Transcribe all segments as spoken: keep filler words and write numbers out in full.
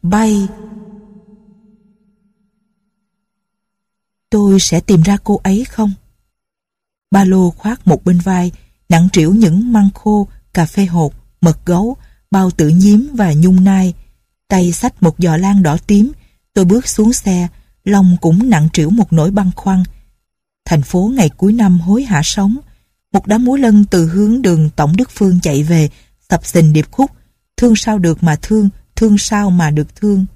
Bay. Tôi sẽ tìm ra cô ấy không? Ba lô khoác một bên vai, nặng trĩu những măng khô, cà phê hột, mật gấu, bao tử nhím và nhung nai. Tay xách một giò lan đỏ tím, tôi bước xuống xe, lòng cũng nặng trĩu một nỗi băn khoăn. Thành phố ngày cuối năm hối hả sóng. Một đám múa lân từ hướng đường Tổng Đức Phương chạy về, sập sình điệp khúc. Thương sao được mà thương, thương sao mà được thương.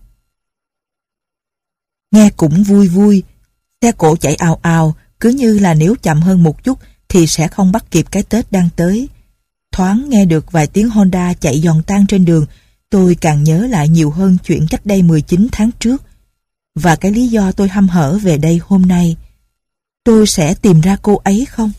Nghe cũng vui vui. Xe cộ chạy ào ào, cứ như là nếu chậm hơn một chút thì sẽ không bắt kịp cái Tết đang tới. Thoáng nghe được vài tiếng Honda chạy giòn tan trên đường, tôi càng nhớ lại nhiều hơn chuyện cách đây mười chín tháng trước. Và cái lý do tôi hăm hở về đây hôm nay. Tôi sẽ tìm ra cô ấy không?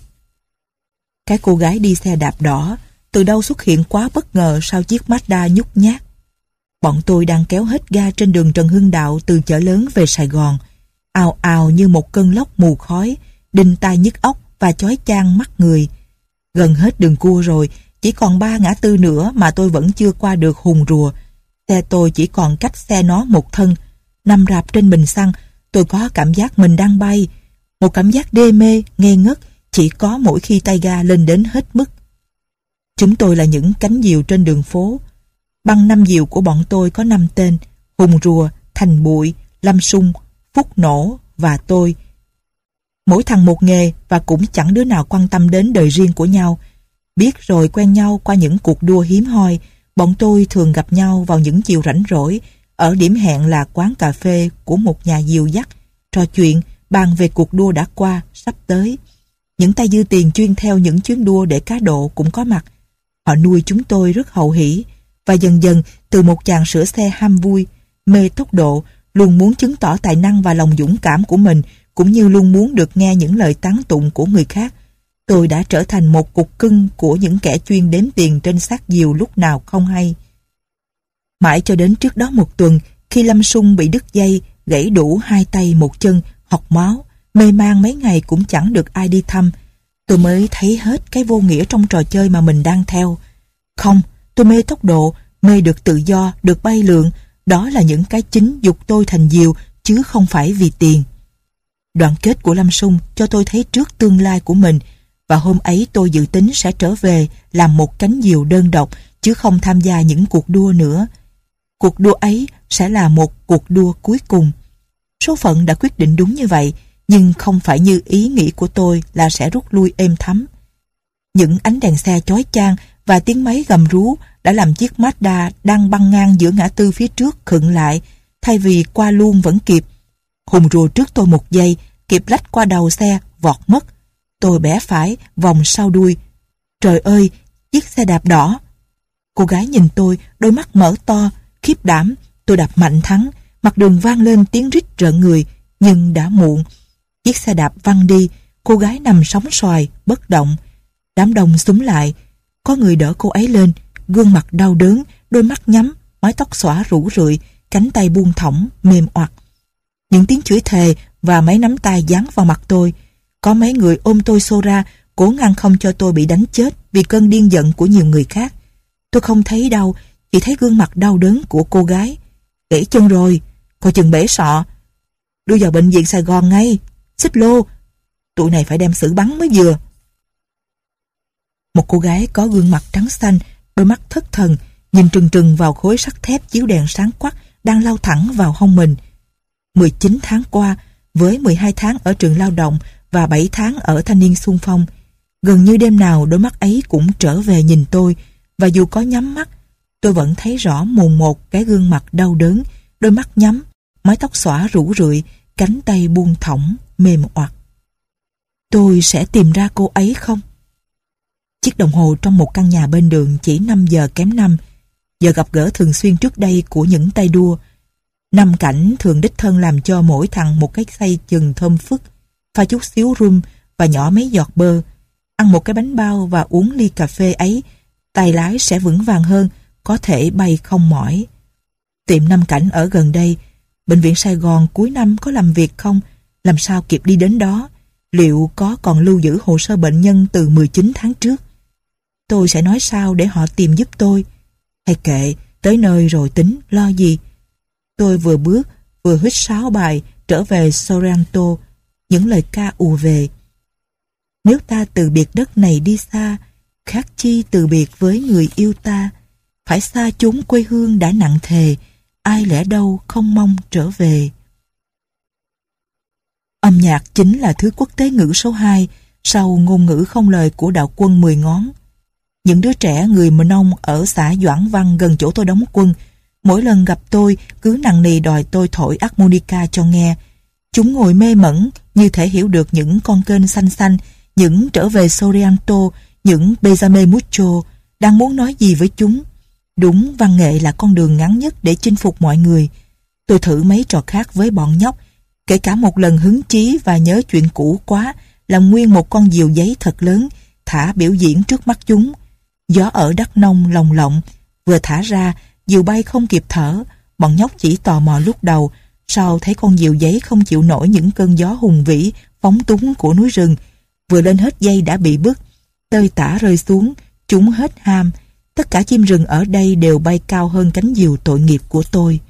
Cái cô gái đi xe đạp đỏ từ đâu xuất hiện quá bất ngờ sau chiếc Mazda nhút nhát. Bọn tôi đang kéo hết ga trên đường Trần Hưng Đạo từ chợ lớn về Sài Gòn, ào ào như một cơn lốc mù khói, đinh tai nhức óc và chói chang mắt người. Gần hết đường cua rồi, chỉ còn ba ngã tư nữa mà tôi vẫn chưa qua được Hùng Rùa. Xe tôi chỉ còn cách xe nó một thân. Nằm rạp trên bình xăng, tôi có cảm giác mình đang bay. Một cảm giác đê mê, ngây ngất, chỉ có mỗi khi tay ga lên đến hết mức. Chúng tôi là những cánh diều trên đường phố. Băng năm diều của bọn tôi có năm tên: Hùng Rùa, Thành Bụi, Lâm Sung, Phúc Nổ và tôi. Mỗi thằng một nghề và cũng chẳng đứa nào quan tâm đến đời riêng của nhau. Biết rồi quen nhau qua những cuộc đua hiếm hoi. Bọn tôi thường gặp nhau vào những chiều rảnh rỗi ở điểm hẹn là quán cà phê của một nhà diều dắt, trò chuyện, bàn về cuộc đua đã qua, sắp tới. Những tay dư tiền chuyên theo những chuyến đua để cá độ cũng có mặt. Họ nuôi chúng tôi rất hậu hỷ, và dần dần từ một chàng sửa xe ham vui, mê tốc độ, luôn muốn chứng tỏ tài năng và lòng dũng cảm của mình, cũng như luôn muốn được nghe những lời tán tụng của người khác, tôi đã trở thành một cục cưng của những kẻ chuyên đếm tiền trên xác diều lúc nào không hay. Mãi cho đến trước đó một tuần, khi Lâm Sung bị đứt dây, gãy đủ hai tay một chân, học máu, mê man mấy ngày cũng chẳng được ai đi thăm, tôi mới thấy hết cái vô nghĩa trong trò chơi mà mình đang theo. Không, tôi mê tốc độ, mê được tự do, được bay lượn. Đó là những cái chính giục tôi thành diều, chứ không phải vì tiền. Đoạn kết của Lâm Sung cho tôi thấy trước tương lai của mình, và hôm ấy tôi dự tính sẽ trở về làm một cánh diều đơn độc, chứ không tham gia những cuộc đua nữa. Cuộc đua ấy sẽ là một cuộc đua cuối cùng. Số phận đã quyết định đúng như vậy, nhưng không phải như ý nghĩ của tôi là sẽ rút lui êm thấm. Những ánh đèn xe chói chang và tiếng máy gầm rú đã làm chiếc Mazda đang băng ngang giữa ngã tư phía trước khựng lại, thay vì qua luôn vẫn kịp. Hùng Rùa trước tôi một giây, kịp lách qua đầu xe, vọt mất. Tôi bẻ phải, vòng sau đuôi. Trời ơi, chiếc xe đạp đỏ. Cô gái nhìn tôi, đôi mắt mở to, khiếp đảm. Tôi đạp mạnh thắng, mặt đường vang lên tiếng rít rợn người, nhưng đã muộn. Chiếc xe đạp văng đi, cô gái nằm sóng xoài, bất động. Đám đông xúm lại, có người đỡ cô ấy lên, gương mặt đau đớn, đôi mắt nhắm, mái tóc xõa rủ rượi, cánh tay buông thõng, mềm oặt. Những tiếng chửi thề và mấy nắm tay giáng vào mặt tôi. Có mấy người ôm tôi xô ra, cố ngăn không cho tôi bị đánh chết vì cơn điên giận của nhiều người khác. Tôi không thấy đau, chỉ thấy gương mặt đau đớn của cô gái. Gãy chân rồi, coi chừng bể sọ. Đưa vào bệnh viện Sài Gòn ngay, xích lô. Tụi này phải đem xử bắn mới vừa. Một cô gái có gương mặt trắng xanh, đôi mắt thất thần, nhìn trừng trừng vào khối sắt thép chiếu đèn sáng quắc đang lao thẳng vào hông mình. mười chín tháng qua, với mười hai tháng ở trường lao động và bảy tháng ở thanh niên xung phong, gần như đêm nào đôi mắt ấy cũng trở về nhìn tôi, và dù có nhắm mắt, tôi vẫn thấy rõ mồn một cái gương mặt đau đớn, đôi mắt nhắm, mái tóc xõa rủ rượi, cánh tay buông thõng, mềm oặt. Tôi sẽ tìm ra cô ấy không? Chiếc đồng hồ trong một căn nhà bên đường chỉ năm giờ kém năm, giờ gặp gỡ thường xuyên trước đây của những tay đua. Năm cảnh thường đích thân làm cho mỗi thằng một cái xay chừng thơm phức, pha chút xíu rum và nhỏ mấy giọt bơ. Ăn một cái bánh bao và uống ly cà phê ấy, tay lái sẽ vững vàng hơn, có thể bay không mỏi. Tiệm Năm Cảnh ở gần đây. Bệnh viện Sài Gòn cuối năm có làm việc không? Làm sao kịp đi đến đó? Liệu có còn lưu giữ hồ sơ bệnh nhân từ mười chín tháng trước? Tôi sẽ nói sao để họ tìm giúp tôi? Hay kệ, tới nơi rồi tính, lo gì? Tôi vừa bước, vừa huýt sáo bài trở về Sorrento, những lời ca ù về. Nếu ta từ biệt đất này đi xa, khác chi từ biệt với người yêu ta, phải xa chốn quê hương đã nặng thề, ai lẽ đâu không mong trở về. Âm nhạc chính là thứ quốc tế ngữ số hai sau ngôn ngữ không lời của đạo quân Mười Ngón. Những đứa trẻ người Mờ Nông ở xã Doãn Văn gần chỗ tôi đóng quân, mỗi lần gặp tôi cứ nằng nì đòi tôi thổi harmonica cho nghe. Chúng ngồi mê mẩn như thể hiểu được những con kênh xanh xanh, những trở về Sorrento, những Besame Mucho, đang muốn nói gì với chúng. Đúng, văn nghệ là con đường ngắn nhất để chinh phục mọi người. Tôi thử mấy trò khác với bọn nhóc, kể cả một lần hứng chí và nhớ chuyện cũ quá, làm nguyên một con diều giấy thật lớn, thả biểu diễn trước mắt chúng. Gió ở Đắk Nông lồng lộng, vừa thả ra, diều bay không kịp thở. Bọn nhóc chỉ tò mò lúc đầu, sau thấy con diều giấy không chịu nổi những cơn gió hùng vĩ, phóng túng của núi rừng. Vừa lên hết dây đã bị bứt, tơi tả rơi xuống, chúng hết ham. Tất cả chim rừng ở đây đều bay cao hơn cánh diều tội nghiệp của tôi.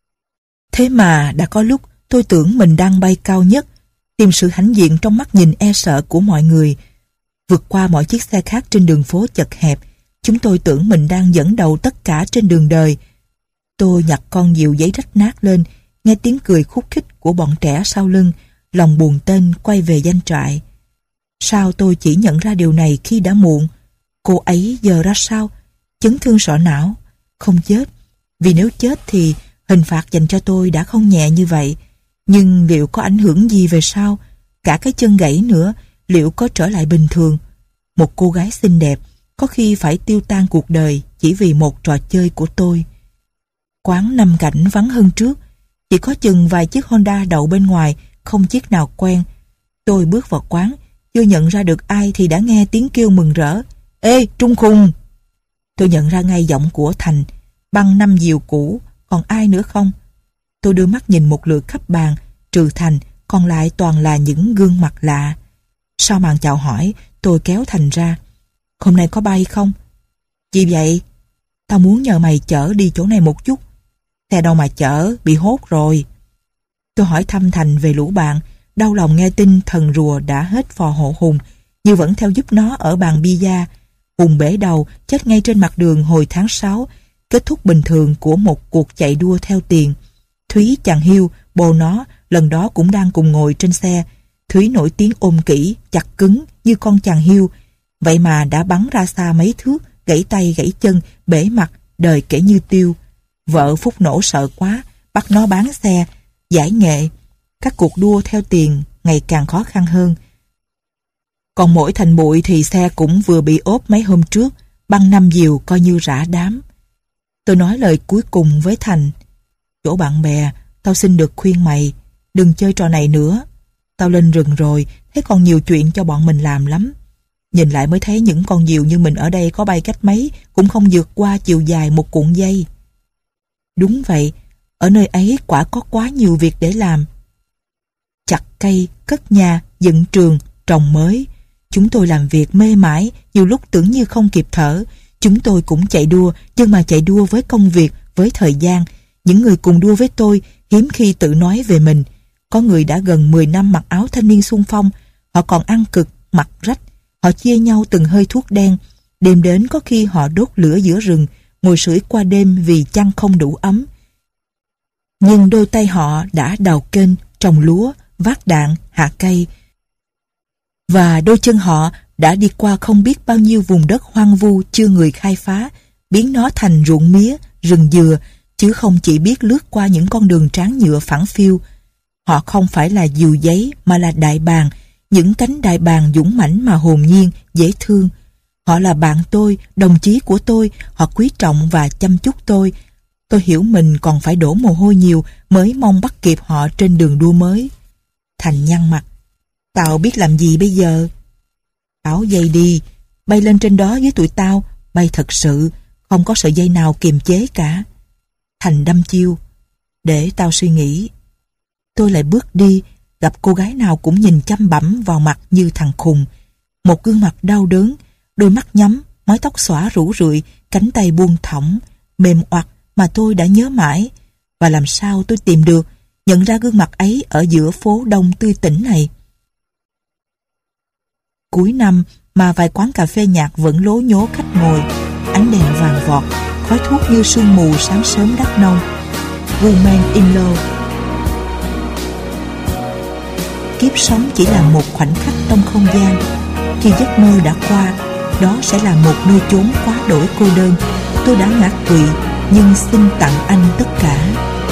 Thế mà đã có lúc tôi tưởng mình đang bay cao nhất, tìm sự hãnh diện trong mắt nhìn e sợ của mọi người. Vượt qua mọi chiếc xe khác trên đường phố chật hẹp, chúng tôi tưởng mình đang dẫn đầu tất cả trên đường đời. Tôi nhặt con diều giấy rách nát lên, nghe tiếng cười khúc khích của bọn trẻ sau lưng, lòng buồn tênh quay về doanh trại. Sao tôi chỉ nhận ra điều này khi đã muộn? Cô ấy giờ ra sao? Chấn thương sọ não? Không chết. Vì nếu chết thì hình phạt dành cho tôi đã không nhẹ như vậy. Nhưng liệu có ảnh hưởng gì về sau? Cả cái chân gãy nữa, liệu có trở lại bình thường? Một cô gái xinh đẹp có khi phải tiêu tan cuộc đời chỉ vì một trò chơi của tôi. Quán năm cảnh vắng hơn trước, chỉ có chừng vài chiếc Honda đậu bên ngoài, không chiếc nào quen. Tôi bước vào quán, chưa nhận ra được ai thì đã nghe tiếng kêu mừng rỡ. Ê, Trung Khùng! Tôi nhận ra ngay giọng của Thành, băng năm diều cũ, còn ai nữa không? Tôi đưa mắt nhìn một lượt khắp bàn, trừ Thành, còn lại toàn là những gương mặt lạ. Sau màn chào hỏi, tôi kéo Thành ra. Hôm nay có bay không? Gì vậy? Tao muốn nhờ mày chở đi chỗ này một chút. Xe đâu mà chở, bị hốt rồi. Tôi hỏi thăm Thành về lũ bạn, đau lòng nghe tin thần rùa đã hết phò hộ Hùng, nhưng vẫn theo giúp nó ở bàn bia. Hùng bể đầu, chết ngay trên mặt đường hồi tháng sáu, kết thúc bình thường của một cuộc chạy đua theo tiền. Thúy chàng Hiêu, bồ nó, lần đó cũng đang cùng ngồi trên xe. Thúy nổi tiếng ôm kỹ, chặt cứng như con chàng Hiêu, vậy mà đã bắn ra xa mấy thước, gãy tay gãy chân, bể mặt, đời kể như tiêu. Vợ Phúc Nổ sợ quá, bắt nó bán xe, giải nghệ. Các cuộc đua theo tiền ngày càng khó khăn hơn. Còn mỗi Thành Bụi thì xe cũng vừa bị ốp mấy hôm trước, băng năm diều coi như rã đám. Tôi nói lời cuối cùng với Thành. Chỗ bạn bè, tao xin được khuyên mày, đừng chơi trò này nữa. Tao lên rừng rồi, thấy còn nhiều chuyện cho bọn mình làm lắm. Nhìn lại mới thấy những con diều như mình ở đây có bay cách mấy cũng không vượt qua chiều dài một cuộn dây. Đúng vậy, ở nơi ấy quả có quá nhiều việc để làm. Chặt cây, cất nhà, dựng trường, trồng mới. Chúng tôi làm việc mê mải, nhiều lúc tưởng như không kịp thở. Chúng tôi cũng chạy đua, nhưng mà chạy đua với công việc, với thời gian. Những người cùng đua với tôi hiếm khi tự nói về mình. Có người đã gần mười năm mặc áo thanh niên xung phong, họ còn ăn cực, mặc rách. Họ chia nhau từng hơi thuốc đen. Đêm đến có khi họ đốt lửa giữa rừng, ngồi sưởi qua đêm vì chăn không đủ ấm. Nhưng đôi tay họ đã đào kênh, trồng lúa, vác đạn, hạ cây. Và đôi chân họ đã đi qua không biết bao nhiêu vùng đất hoang vu chưa người khai phá, biến nó thành ruộng mía, rừng dừa, chứ không chỉ biết lướt qua những con đường tráng nhựa phẳng phiu. Họ không phải là diều giấy mà là đại bàng, những cánh đại bàng dũng mãnh mà hồn nhiên, dễ thương. Họ là bạn tôi, đồng chí của tôi, họ quý trọng và chăm chút tôi. Tôi hiểu mình còn phải đổ mồ hôi nhiều mới mong bắt kịp họ trên đường đua mới. Thành nhăn mặt. Tao biết làm gì bây giờ? Áo dây đi, bay lên trên đó với tụi tao, bay thật sự, không có sợi dây nào kiềm chế cả. Thành đâm chiêu. Để tao suy nghĩ. Tôi lại bước đi, gặp cô gái nào cũng nhìn chăm bẵm vào mặt như thằng khùng. Một gương mặt đau đớn, đôi mắt nhắm, mái tóc xõa rủ rượi, cánh tay buông thõng, mềm oặt mà tôi đã nhớ mãi. Và làm sao tôi tìm được, nhận ra gương mặt ấy ở giữa phố đông tươi tỉnh này? Cuối năm mà vài quán cà phê nhạc vẫn lố nhố khách ngồi, ánh đèn vàng vọt, khói thuốc như sương mù sáng sớm đắk nông. Woman in Love. Kiếp sống chỉ là một khoảnh khắc trong không gian. Khi giấc mơ đã qua, đó sẽ là một nơi chốn quá đổi cô đơn. Tôi đã ngã quỵ, nhưng xin tặng anh tất cả.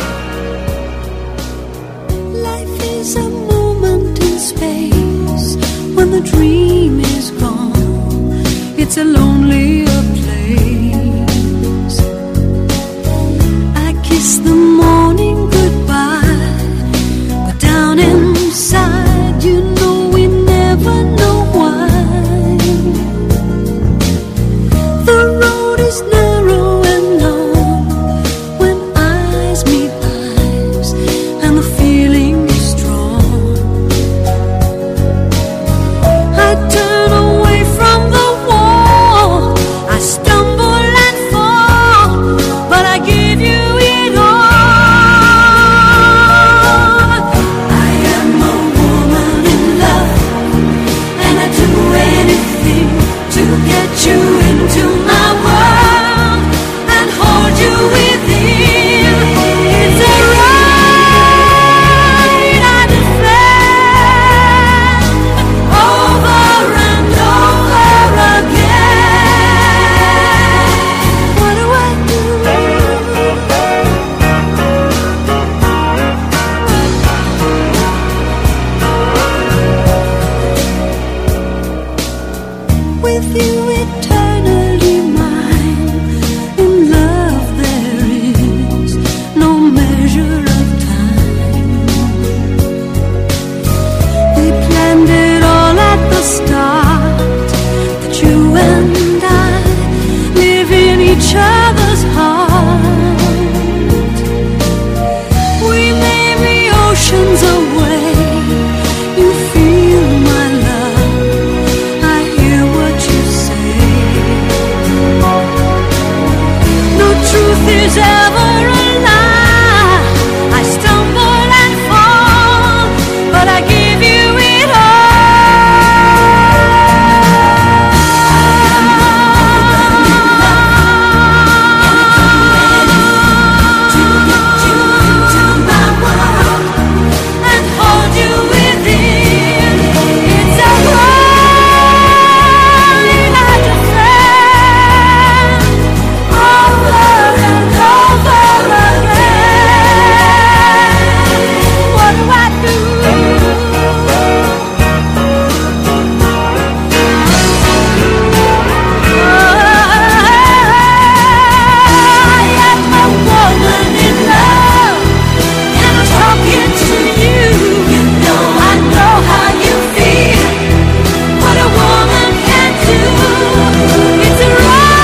Life is a moment in space. When the dream is gone, it's a lonelier place. I kiss the morning goodbye, but down inside, you know we never know why. The road is narrow and long when eyes meet eyes, and the feeling is strong. I turn away from the wall, I stumble and fall, but I give you it all. I am a woman in love, and I do anything to get you into my world and hold you within. It's a right I defend over and over again. What do I do? With you eternally mine. In love there is no measure of time. We planned it all at the start, that you and I live in each other's heart. We may be oceans away, you feel my love, I hear what you say. No truth is ever a lie. I stumble and fall, but I give you it all. To get you into my world and hold you within. It's a right I defend over and over again. What do I do? I am a woman in love, and I'm talking to you. You know I know how you feel, what a woman can do. It's a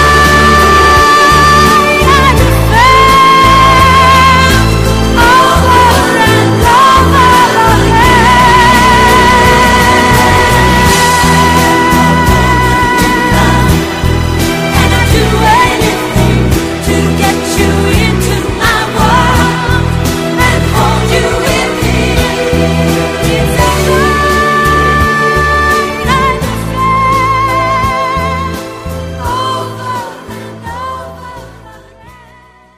right I defend over and over again. And I do anything to get you into my world and hold you within. It's a right I defend over and over again.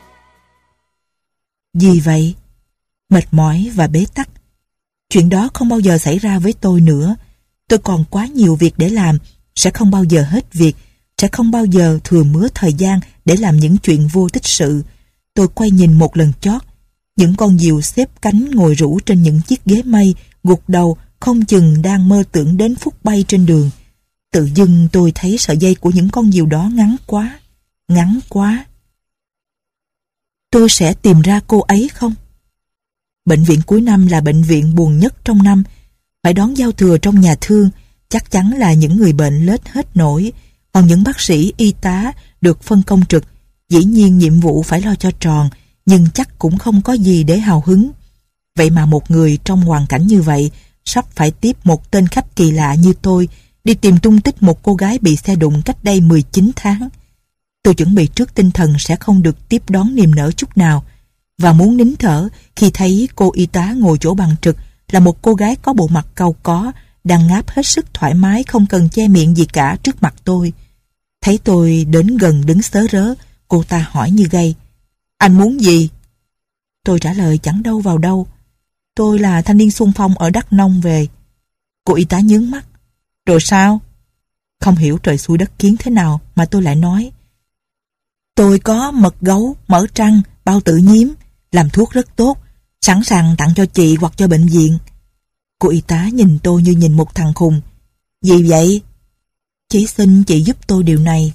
Gì vậy? Mệt mỏi và bế tắc. Chuyện đó không bao giờ xảy ra với tôi nữa. Tôi còn quá nhiều việc để làm, sẽ không bao giờ hết việc, sẽ không bao giờ thừa mứa thời gian để làm những chuyện vô tích sự. Tôi quay nhìn một lần chót. Những con diều xếp cánh ngồi rũ trên những chiếc ghế mây, gục đầu, không chừng đang mơ tưởng đến phút bay trên đường. Tự dưng tôi thấy sợi dây của những con diều đó ngắn quá, ngắn quá. Tôi sẽ tìm ra cô ấy không? Bệnh viện cuối năm là bệnh viện buồn nhất trong năm. Phải đón giao thừa trong nhà thương, chắc chắn là những người bệnh lết hết nổi. Còn những bác sĩ, y tá được phân công trực, dĩ nhiên nhiệm vụ phải lo cho tròn, nhưng chắc cũng không có gì để hào hứng. Vậy mà một người trong hoàn cảnh như vậy sắp phải tiếp một tên khách kỳ lạ như tôi đi tìm tung tích một cô gái bị xe đụng cách đây mười chín tháng. Tôi chuẩn bị trước tinh thần sẽ không được tiếp đón niềm nở chút nào. và muốn nín thở khi thấy cô y tá ngồi chỗ bằng trực là một cô gái có bộ mặt cau có, đang ngáp hết sức thoải mái không cần che miệng gì cả trước mặt tôi. Thấy tôi đến gần đứng sớ rớ, cô ta hỏi như gay: "Anh muốn gì?" Tôi trả lời chẳng đâu vào đâu: "Tôi là thanh niên xung phong ở Đắk Nông về." Cô y tá nhướng mắt: "Rồi sao?" Không hiểu trời xui đất khiến thế nào mà tôi lại nói: "Tôi có mật gấu, mỡ trăng, bao tử nhím, làm thuốc rất tốt, sẵn sàng tặng cho chị hoặc cho bệnh viện." Cô y tá nhìn tôi như nhìn một thằng khùng. "Gì vậy?" "Chỉ xin chị giúp tôi điều này."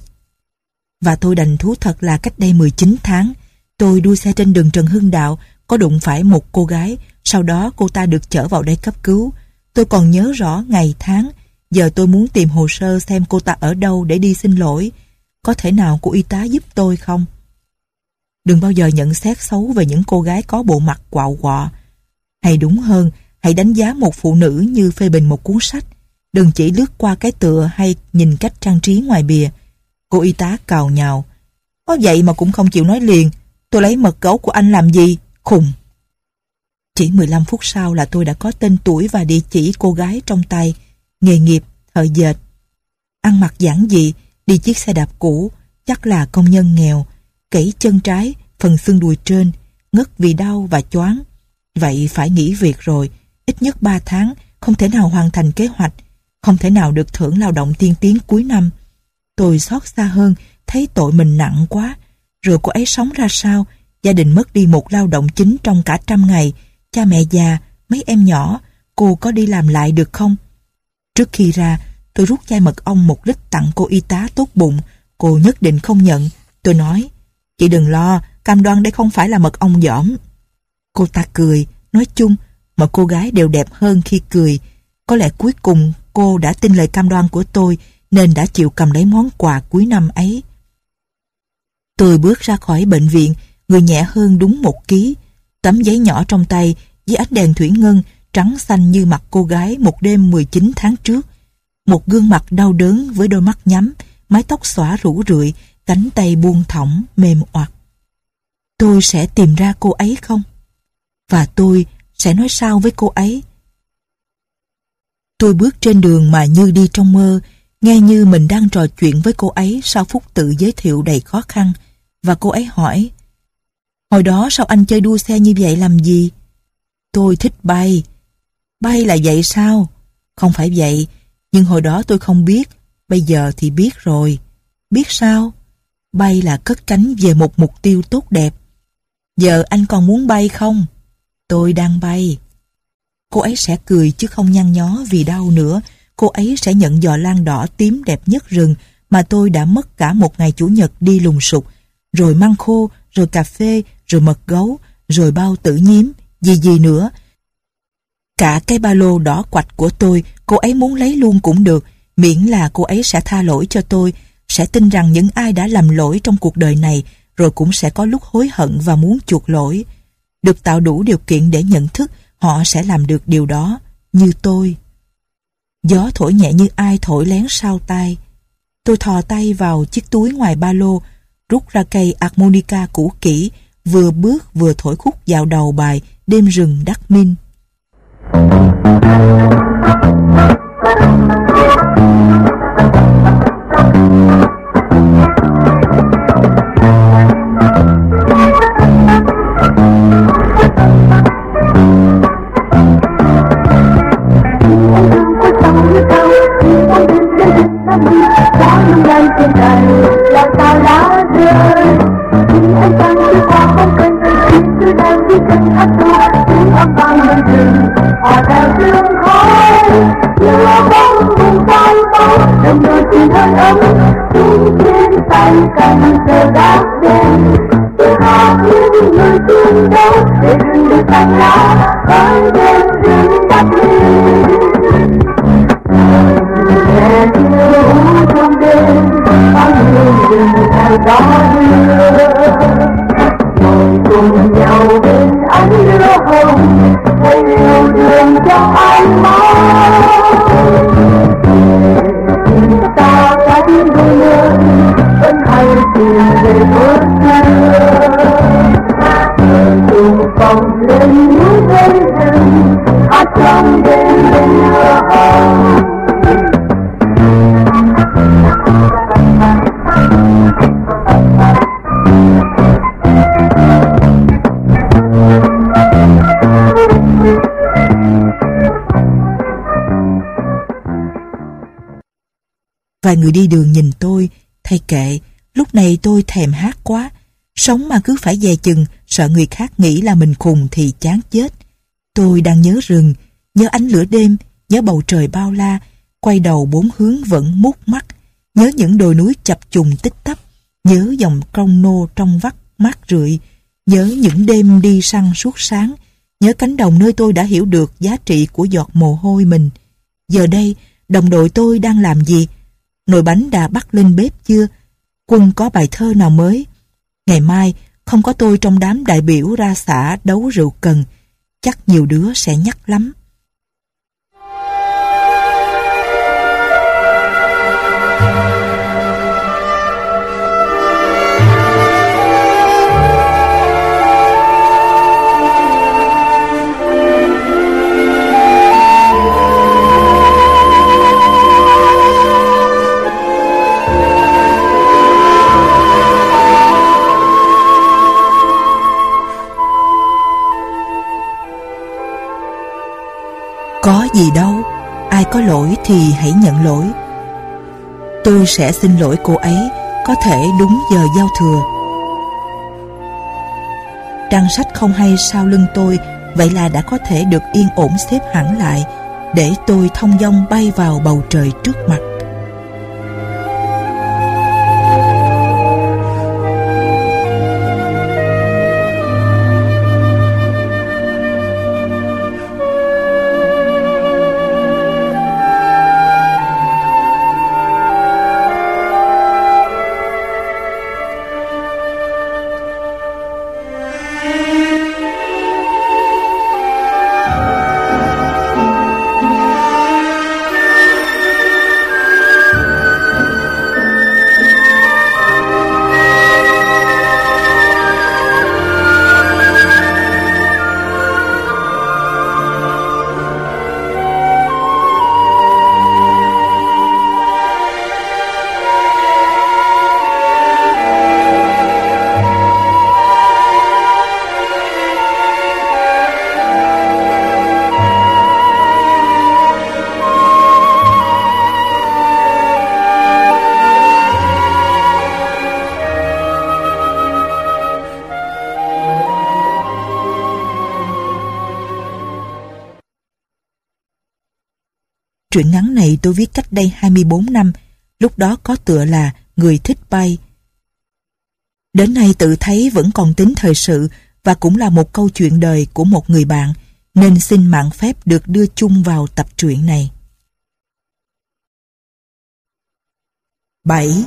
Và tôi đành thú thật là cách đây mười chín tháng, tôi đua xe trên đường Trần Hưng Đạo, có đụng phải một cô gái, sau đó cô ta được chở vào đây cấp cứu. Tôi còn nhớ rõ ngày tháng, giờ tôi muốn tìm hồ sơ xem cô ta ở đâu để đi xin lỗi. Có thể nào cô y tá giúp tôi không? Đừng bao giờ nhận xét xấu về những cô gái có bộ mặt quạo quọ. Hay đúng hơn, hãy đánh giá một phụ nữ như phê bình một cuốn sách. Đừng chỉ lướt qua cái tựa hay nhìn cách trang trí ngoài bìa. Cô y tá cào nhào: "Có vậy mà cũng không chịu nói liền. Tôi lấy mật gấu của anh làm gì? Khùng." Chỉ mười lăm phút sau là tôi đã có tên tuổi và địa chỉ cô gái trong tay. Nghề nghiệp: thợ dệt. Ăn mặc giản dị, đi chiếc xe đạp cũ, chắc là công nhân nghèo. Gãy chân trái, phần xương đùi trên, ngất vì đau và choáng. Vậy phải nghỉ việc rồi, ít nhất ba tháng, không thể nào hoàn thành kế hoạch, không thể nào được thưởng lao động tiên tiến cuối năm. Tôi xót xa hơn, thấy tội mình nặng quá. Rồi cô ấy sống ra sao? Gia đình mất đi một lao động chính trong cả trăm ngày. Cha mẹ già, mấy em nhỏ, cô có đi làm lại được không? Trước khi ra, tôi rút chai mật ong một lít tặng cô y tá tốt bụng. Cô nhất định không nhận. Tôi nói: "Chị đừng lo, cam đoan đây không phải là mật ong dỏm." Cô ta cười. Nói chung, mọi cô gái đều đẹp hơn khi cười. Có lẽ cuối cùng cô đã tin lời cam đoan của tôi, nên đã chịu cầm lấy món quà cuối năm ấy. Tôi bước ra khỏi bệnh viện, người nhẹ hơn đúng một ký. Tấm giấy nhỏ trong tay, dưới ánh đèn thủy ngân, trắng xanh như mặt cô gái một đêm mười chín tháng trước. Một gương mặt đau đớn với đôi mắt nhắm, mái tóc xõa rủ rượi, cánh tay buông thõng, mềm oặt. Tôi sẽ tìm ra cô ấy không? Và tôi sẽ nói sao với cô ấy? Tôi bước trên đường mà như đi trong mơ, nghe như mình đang trò chuyện với cô ấy sau phút tự giới thiệu đầy khó khăn. Và cô ấy hỏi: "Hồi đó sao anh chơi đua xe như vậy làm gì?" "Tôi thích bay." "Bay là vậy sao?" "Không phải vậy, nhưng hồi đó tôi không biết, bây giờ thì biết rồi." "Biết sao?" "Bay là cất cánh về một mục tiêu tốt đẹp." "Giờ anh còn muốn bay không?" "Tôi đang bay." Cô ấy sẽ cười chứ không nhăn nhó vì đau nữa. Cô ấy sẽ nhận giò lan đỏ tím đẹp nhất rừng mà tôi đã mất cả một ngày chủ nhật đi lùng sục, rồi măng khô, rồi cà phê, rồi mật gấu, rồi bao tử nhím, gì gì nữa. Cả cái ba lô đỏ quạch của tôi, cô ấy muốn lấy luôn cũng được, miễn là cô ấy sẽ tha lỗi cho tôi, sẽ tin rằng những ai đã làm lỗi trong cuộc đời này rồi cũng sẽ có lúc hối hận và muốn chuộc lỗi. Được tạo đủ điều kiện để nhận thức, họ sẽ làm được điều đó, như tôi. Gió thổi nhẹ như ai thổi lén sau tai. Tôi thò tay vào chiếc túi ngoài ba lô, rút ra cây harmonica cũ kỹ, vừa bước vừa thổi khúc vào đầu bài Đêm rừng Đắc Minh. Trên đời là sao lá rơi, nhưng anh chẳng đi qua không cần phải cứ đang đi chân hát tua, tiếng âm vang bên rừng, họ theo sương khói, như bóng vùng cao bóng, đồng đội tình hơi ấm, chung trên tay cành giờ đáp đêm, tiếng hát những người chiến đấu, để rừng được xanh lá, với đêm rừng Đắc Minh. Để chiều trong đêm, bao nhiêu rừng theo gió đưa, ngồi cùng nhau bên ánh lửa hồng, thấy yêu thương trong ánh mắt. Chúng ta cách đôi lớn, vẫn hay tìm về bữa xưa. phồng lên núi bên rừng, hát trong đêm bên mưa hồng. Vài người đi đường nhìn tôi, thay kệ, lúc này tôi thèm hát quá. Sống mà cứ phải dè chừng, sợ người khác nghĩ là mình khùng thì chán chết. Tôi đang nhớ rừng, nhớ ánh lửa đêm, nhớ bầu trời bao la, quay đầu bốn hướng vẫn mút mắt, nhớ những đồi núi chập trùng tích tắp, nhớ dòng crong nô trong vắt mát rượi, nhớ những đêm đi săn suốt sáng, nhớ cánh đồng nơi tôi đã hiểu được giá trị của giọt mồ hôi mình. Giờ đây, đồng đội tôi đang làm gì? Nồi bánh đã bắt lên bếp chưa? Quân có bài thơ nào mới? Ngày mai, không có tôi trong đám đại biểu ra xã đấu rượu cần, chắc nhiều đứa sẽ nhắc lắm. Có gì đâu, ai có lỗi thì hãy nhận lỗi. Tôi sẽ xin lỗi cô ấy, có thể đúng giờ giao thừa. Trang sách không hay sau lưng tôi, vậy là đã có thể được yên ổn xếp hẳn lại, để tôi thong dong bay vào bầu trời trước mặt. Truyện ngắn này tôi viết cách đây hai mươi bốn năm, lúc đó có tựa là Người thích bay. Đến nay tự thấy vẫn còn tính thời sự và cũng là một câu chuyện đời của một người bạn, nên xin mạn phép được đưa chung vào tập truyện này. Bảy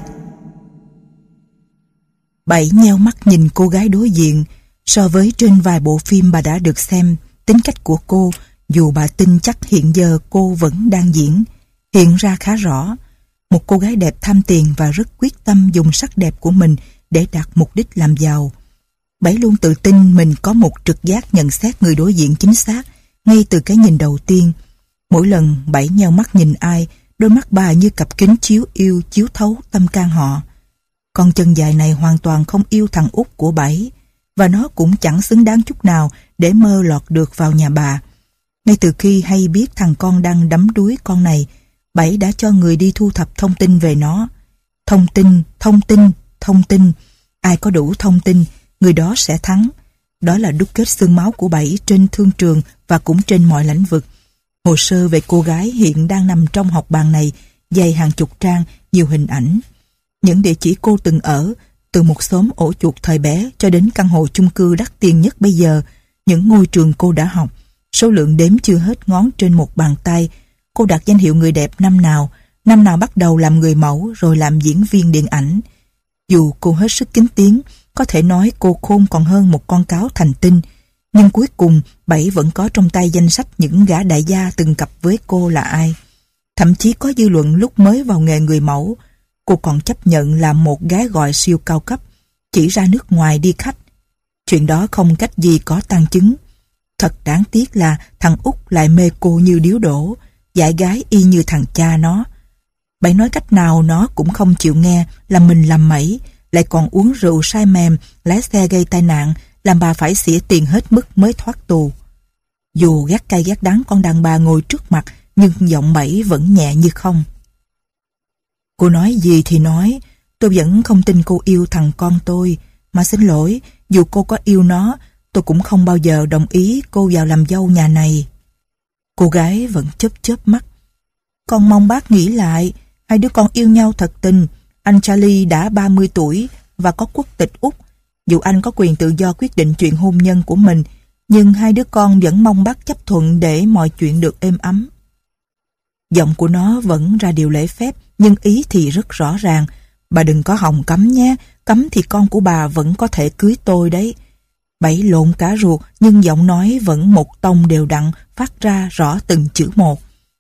Bảy nheo mắt nhìn cô gái đối diện. So với trên vài bộ phim bà đã được xem, tính cách của cô, dù bà tin chắc hiện giờ cô vẫn đang diễn, hiện ra khá rõ. Một cô gái đẹp tham tiền và rất quyết tâm dùng sắc đẹp của mình để đạt mục đích làm giàu. Bảy luôn tự tin mình có một trực giác nhận xét người đối diện chính xác ngay từ cái nhìn đầu tiên. Mỗi lần Bảy nheo mắt nhìn ai, đôi mắt bà như cặp kính chiếu yêu chiếu thấu tâm can họ. Con chân dài này hoàn toàn không yêu thằng út của Bảy, và nó cũng chẳng xứng đáng chút nào để mơ lọt được vào nhà bà. Ngay từ khi hay biết thằng con đang đắm đuối con này, Bảy đã cho người đi thu thập thông tin về nó. Thông tin, thông tin, thông tin. Ai có đủ thông tin, người đó sẽ thắng. Đó là đúc kết xương máu của Bảy trên thương trường và cũng trên mọi lĩnh vực. Hồ sơ về cô gái hiện đang nằm trong học bàn này, dày hàng chục trang, nhiều hình ảnh. Những địa chỉ cô từng ở, từ một xóm ổ chuột thời bé cho đến căn hộ chung cư đắt tiền nhất bây giờ, những ngôi trường cô đã học, số lượng đếm chưa hết ngón trên một bàn tay. Cô đạt danh hiệu người đẹp năm nào, năm nào bắt đầu làm người mẫu rồi làm diễn viên điện ảnh. Dù cô hết sức kín tiếng, có thể nói cô khôn còn hơn một con cáo thành tinh, nhưng cuối cùng Bảy vẫn có trong tay danh sách những gã đại gia từng cặp với cô là ai. Thậm chí có dư luận lúc mới vào nghề người mẫu, cô còn chấp nhận làm một gái gọi siêu cao cấp, chỉ ra nước ngoài đi khách. Chuyện đó không cách gì có tang chứng. Thật đáng tiếc là thằng Út lại mê cô như điếu đổ, dại gái y như thằng cha nó. Bảy nói cách nào nó cũng không chịu nghe, làm mình làm mẩy, lại còn uống rượu say mềm, lái xe gây tai nạn, làm bà phải xỉa tiền hết mức mới thoát tù. Dù ghét cay ghét đắng con đàn bà ngồi trước mặt, nhưng giọng Bảy vẫn nhẹ như không. Cô nói gì thì nói, tôi vẫn không tin cô yêu thằng con tôi, mà xin lỗi, dù cô có yêu nó, tôi cũng không bao giờ đồng ý cô vào làm dâu nhà này. Cô gái vẫn chớp chớp mắt. Con mong bác nghĩ lại, hai đứa con yêu nhau thật tình. Anh Charlie đã ba mươi tuổi và có quốc tịch Úc. Dù anh có quyền tự do quyết định chuyện hôn nhân của mình, nhưng hai đứa con vẫn mong bác chấp thuận để mọi chuyện được êm ấm. Giọng của nó vẫn ra điều lễ phép, nhưng ý thì rất rõ ràng. Bà đừng có hòng cấm nhé, cấm thì con của bà vẫn có thể cưới tôi đấy. Bảy lộn cả ruột, nhưng giọng nói vẫn một tông đều đặn, phát ra rõ từng chữ một.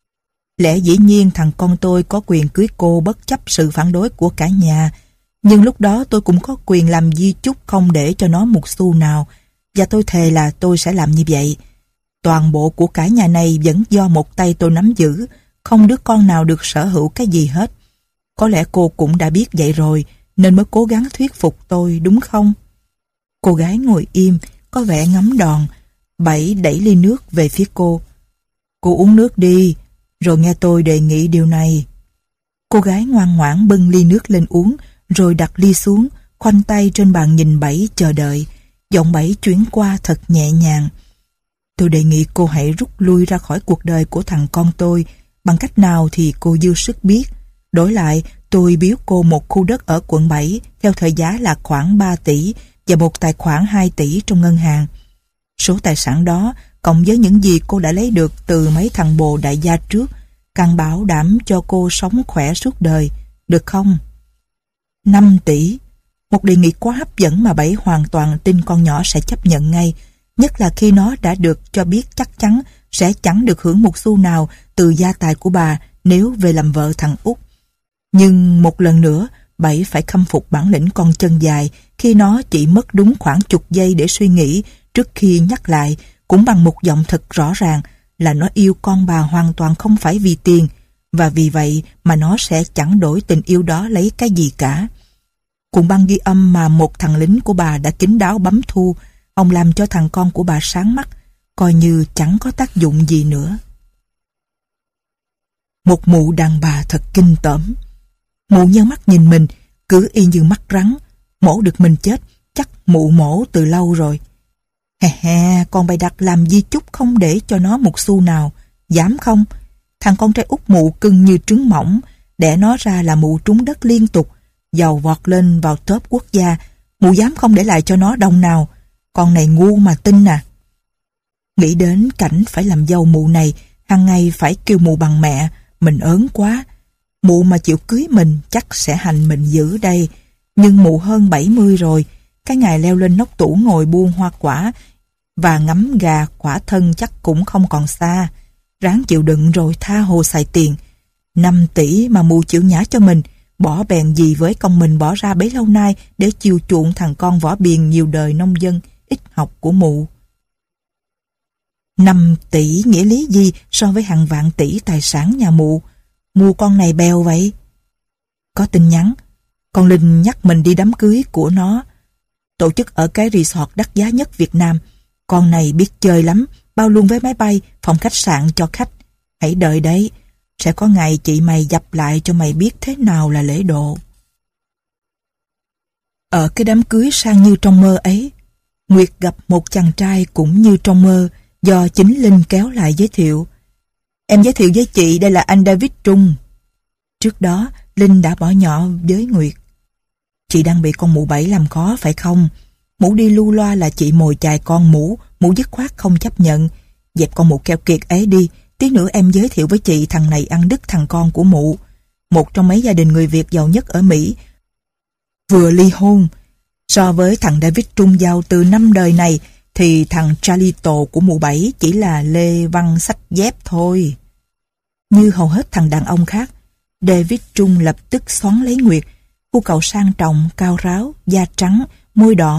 Lẽ dĩ nhiên thằng con tôi có quyền cưới cô bất chấp sự phản đối của cả nhà, nhưng lúc đó tôi cũng có quyền làm di chúc không để cho nó một xu nào, và tôi thề là tôi sẽ làm như vậy. Toàn bộ của cả nhà này vẫn do một tay tôi nắm giữ, không đứa con nào được sở hữu cái gì hết. Có lẽ cô cũng đã biết vậy rồi, nên mới cố gắng thuyết phục tôi, đúng không? Cô gái ngồi im, có vẻ ngắm đòn. Bảy đẩy ly nước về phía cô. Cô uống nước đi, rồi nghe tôi đề nghị điều này. Cô gái ngoan ngoãn bưng ly nước lên uống, rồi đặt ly xuống, khoanh tay trên bàn nhìn Bảy chờ đợi. Giọng Bảy chuyển qua thật nhẹ nhàng. Tôi đề nghị cô hãy rút lui ra khỏi cuộc đời của thằng con tôi, bằng cách nào thì cô dư sức biết. Đổi lại, tôi biếu cô một khu đất ở quận bảy theo thời giá là khoảng ba tỷ và một tài khoản hai tỷ trong ngân hàng. Số tài sản đó, cộng với những gì cô đã lấy được từ mấy thằng bồ đại gia trước, càng bảo đảm cho cô sống khỏe suốt đời, được không? năm tỷ. Một đề nghị quá hấp dẫn mà Bảy hoàn toàn tin con nhỏ sẽ chấp nhận ngay, nhất là khi nó đã được cho biết chắc chắn sẽ chẳng được hưởng một xu nào từ gia tài của bà nếu về làm vợ thằng Út. Nhưng một lần nữa, Bảy phải khâm phục bản lĩnh con chân dài khi nó chỉ mất đúng khoảng chục giây để suy nghĩ trước khi nhắc lại, cũng bằng một giọng thật rõ ràng, là nó yêu con bà hoàn toàn không phải vì tiền, và vì vậy mà nó sẽ chẳng đổi tình yêu đó lấy cái gì cả. Cuộn băng ghi âm mà một thằng lính của bà đã kín đáo bấm thu, ông làm cho thằng con của bà sáng mắt, coi như chẳng có tác dụng gì nữa. Một mụ đàn bà thật kinh tởm. Mụ nheo mắt nhìn mình, cứ y như mắt rắn, mổ được mình chết, chắc mụ mổ từ lâu rồi. Hè hè, còn bày đặt làm di chúc không để cho nó một xu nào, dám không? Thằng con trai út mụ cưng như trứng mỏng, đẻ nó ra là mụ trúng đất liên tục, giàu vọt lên vào top quốc gia, mụ dám không để lại cho nó đồng nào. Con này ngu mà tin à. Nghĩ đến cảnh phải làm dâu mụ này, hàng ngày phải kêu mụ bằng mẹ, mình ớn quá. Mụ mà chịu cưới mình chắc sẽ hành mình dữ đây. Nhưng mụ hơn bảy mươi rồi, cái ngày leo lên nóc tủ ngồi buôn hoa quả và ngắm gà quả thân chắc cũng không còn xa. Ráng chịu đựng rồi tha hồ xài tiền. năm tỷ mà mụ chịu nhả cho mình, bỏ bèn gì với công mình bỏ ra bấy lâu nay để chiều chuộng thằng con vỏ biền nhiều đời nông dân ít học của mụ. năm tỷ nghĩa lý gì so với hàng vạn tỷ tài sản nhà mụ? Mua con này bèo vậy. Có tin nhắn, con Linh nhắc mình đi đám cưới của nó, tổ chức ở cái resort đắt giá nhất Việt Nam. Con này biết chơi lắm, bao luôn với máy bay, phòng khách sạn cho khách. Hãy đợi đấy, sẽ có ngày chị mày dập lại cho mày biết thế nào là lễ độ. Ở cái đám cưới sang như trong mơ ấy, Nguyệt gặp một chàng trai cũng như trong mơ, do chính Linh kéo lại giới thiệu. Em giới thiệu với chị, đây là anh David Trung. Trước đó, Linh đã bỏ nhỏ với Nguyệt. Chị đang bị con mụ Bảy làm khó phải không? Mụ đi lưu loa là chị mồi chài con mụ, mụ dứt khoát không chấp nhận. Dẹp con mụ keo kiệt ấy đi, tí nữa em giới thiệu với chị thằng này ăn đứt thằng con của mụ. Một trong mấy gia đình người Việt giàu nhất ở Mỹ. Vừa ly hôn. So với thằng David Trung giàu từ năm đời này, thì thằng Charlie Tổ của mụ Bảy chỉ là lê văn sách dép thôi. Như hầu hết thằng đàn ông khác, David Trung lập tức xoắn lấy Nguyệt. Cô cậu sang trọng, cao ráo, da trắng, môi đỏ,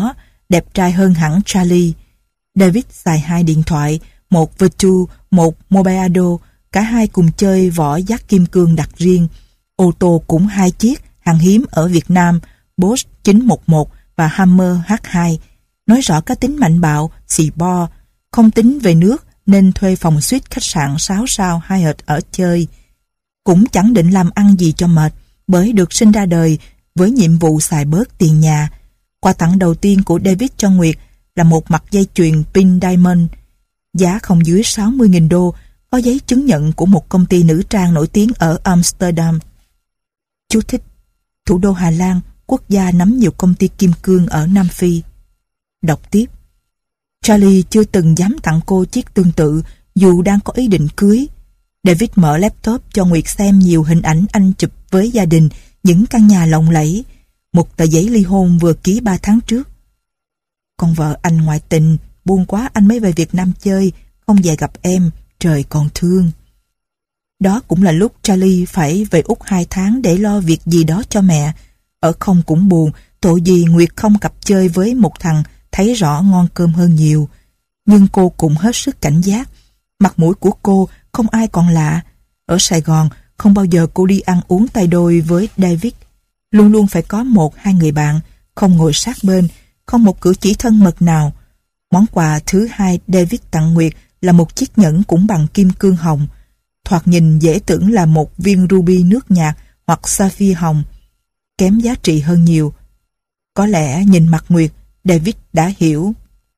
đẹp trai hơn hẳn Charlie. David xài hai điện thoại, một Vertu, một Mobiado, cả hai cùng chơi vỏ giác kim cương đặt riêng. Ô tô cũng hai chiếc, hàng hiếm ở Việt Nam, Bosch chín một một và Hammer H hai. Nói rõ cá tính mạnh bạo, xì bo, không tính về nước nên thuê phòng suite khách sạn sáu sao Hyatt ở chơi. Cũng chẳng định làm ăn gì cho mệt, bởi được sinh ra đời với nhiệm vụ xài bớt tiền nhà. Quà tặng đầu tiên của David cho Nguyệt là một mặt dây chuyền Pink Diamond, giá không dưới sáu mươi nghìn đô, có giấy chứng nhận của một công ty nữ trang nổi tiếng ở Amsterdam. Chú thích: thủ đô Hà Lan, quốc gia nắm nhiều công ty kim cương ở Nam Phi. Đọc tiếp: Charlie chưa từng dám tặng cô chiếc tương tự dù đang có ý định cưới. David mở laptop cho Nguyệt xem nhiều hình ảnh anh chụp với gia đình, những căn nhà lộng lẫy, một tờ giấy ly hôn vừa ký ba tháng trước. Con vợ anh ngoại tình, buồn quá anh mới về Việt Nam chơi, không về gặp em, trời còn thương. Đó cũng là lúc Charlie phải về Úc hai tháng để lo việc gì đó cho mẹ. Ở không cũng buồn, tội gì Nguyệt không cặp chơi với một thằng thấy rõ ngon cơm hơn nhiều. Nhưng cô cũng hết sức cảnh giác. Mặt mũi của cô không ai còn lạ. Ở Sài Gòn, không bao giờ cô đi ăn uống tay đôi với David. Luôn luôn phải có một hai người bạn, không ngồi sát bên, không một cử chỉ thân mật nào. Món quà thứ hai David tặng Nguyệt là một chiếc nhẫn cũng bằng kim cương hồng. Thoạt nhìn dễ tưởng là một viên ruby nước nhạt hoặc sapphire hồng, kém giá trị hơn nhiều. Có lẽ nhìn mặt Nguyệt, David đã hiểu.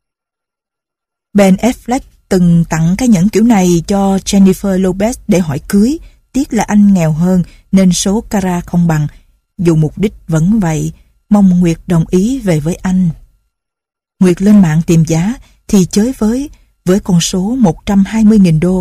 Ben Affleck từng tặng cái nhẫn kiểu này cho Jennifer Lopez để hỏi cưới. Tiếc là anh nghèo hơn nên số carat không bằng. Dù mục đích vẫn vậy, mong Nguyệt đồng ý về với anh. Nguyệt lên mạng tìm giá thì chới với với con số một trăm hai mươi nghìn đô.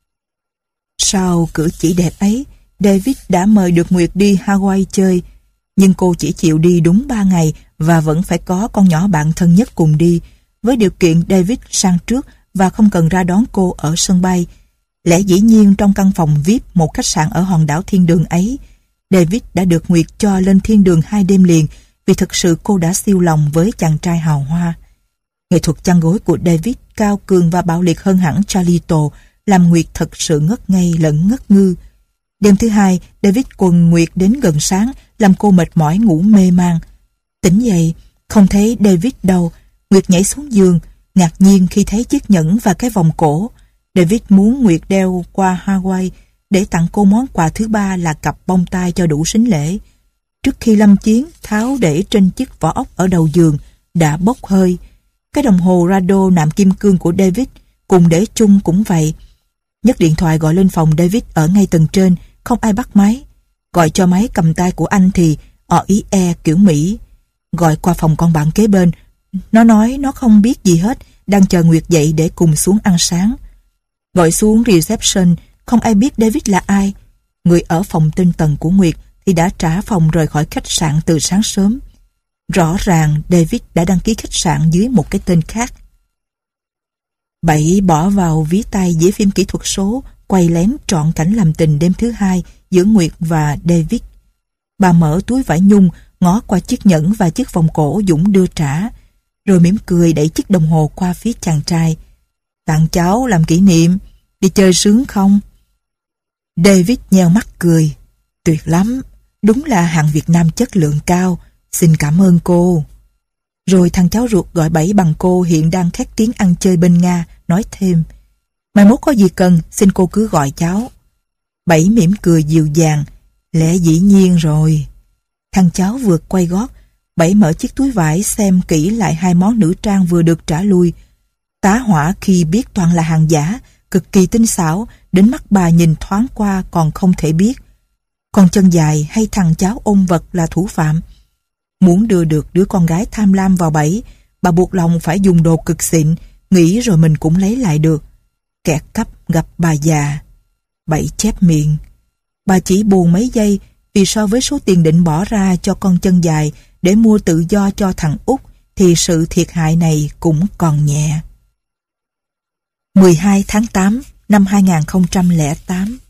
Sau cử chỉ đẹp ấy, David đã mời được Nguyệt đi Hawaii chơi, nhưng cô chỉ chịu đi đúng ba ngày và vẫn phải có con nhỏ bạn thân nhất cùng đi, với điều kiện David sang trước và không cần ra đón cô ở sân bay. Lẽ dĩ nhiên trong căn phòng vi ai pi một khách sạn ở hòn đảo thiên đường ấy, David đã được Nguyệt cho lên thiên đường hai đêm liền vì thực sự cô đã siêu lòng với chàng trai hào hoa. Nghệ thuật chăn gối của David cao cường và bạo liệt hơn hẳn Charlito, làm Nguyệt thật sự ngất ngây lẫn ngất ngư. Đêm thứ hai, David quần Nguyệt đến gần sáng, làm cô mệt mỏi ngủ mê man. Tỉnh dậy, không thấy David đâu. Nguyệt nhảy xuống giường, ngạc nhiên khi thấy chiếc nhẫn và cái vòng cổ. David muốn Nguyệt đeo qua Hawaii để tặng cô món quà thứ ba là cặp bông tai cho đủ sính lễ. Trước khi lâm chiến, tháo để trên chiếc vỏ ốc ở đầu giường đã bốc hơi. Cái đồng hồ Rado nạm kim cương của David cùng để chung cũng vậy. Nhấc điện thoại gọi lên phòng David ở ngay tầng trên, không ai bắt máy. Gọi cho máy cầm tay của anh thì o i e kiểu Mỹ. Gọi qua phòng con bạn kế bên, nó nói nó không biết gì hết, đang chờ Nguyệt dậy để cùng xuống ăn sáng. Gọi xuống reception, không ai biết David là ai. Người ở phòng trên tầng của Nguyệt thì đã trả phòng rời khỏi khách sạn từ sáng sớm. Rõ ràng David đã đăng ký khách sạn dưới một cái tên khác. Bảy bỏ vào ví tay dĩa phim kỹ thuật số, quay lén trọn cảnh làm tình đêm thứ hai giữa Nguyệt và David. Bà mở túi vải nhung, ngó qua chiếc nhẫn và chiếc vòng cổ Dũng đưa trả, rồi mỉm cười đẩy chiếc đồng hồ qua phía chàng trai. Tặng cháu làm kỷ niệm, đi chơi sướng không? David nheo mắt cười. Tuyệt lắm, đúng là hàng Việt Nam chất lượng cao, xin cảm ơn cô. Rồi thằng cháu ruột gọi Bảy bằng cô hiện đang khét tiếng ăn chơi bên Nga, nói thêm, mai mốt có gì cần, xin cô cứ gọi cháu. Bảy mỉm cười dịu dàng, lẽ dĩ nhiên rồi. Thằng cháu vừa quay gót, Bảy mở chiếc túi vải xem kỹ lại hai món nữ trang vừa được trả lui. Tá hỏa khi biết toàn là hàng giả, cực kỳ tinh xảo, đến mắt bà nhìn thoáng qua còn không thể biết. Con chân dài hay thằng cháu ôn vật là thủ phạm. Muốn đưa được đứa con gái tham lam vào bẫy, bà buộc lòng phải dùng đồ cực xịn, nghĩ rồi mình cũng lấy lại được. Kẻ cắp gặp bà già. Bảy chép miệng. Bà chỉ buồn mấy giây vì so với số tiền định bỏ ra cho con chân dài để mua tự do cho thằng Út thì sự thiệt hại này cũng còn nhẹ. mười hai tháng tám năm hai nghìn không trăm lẻ tám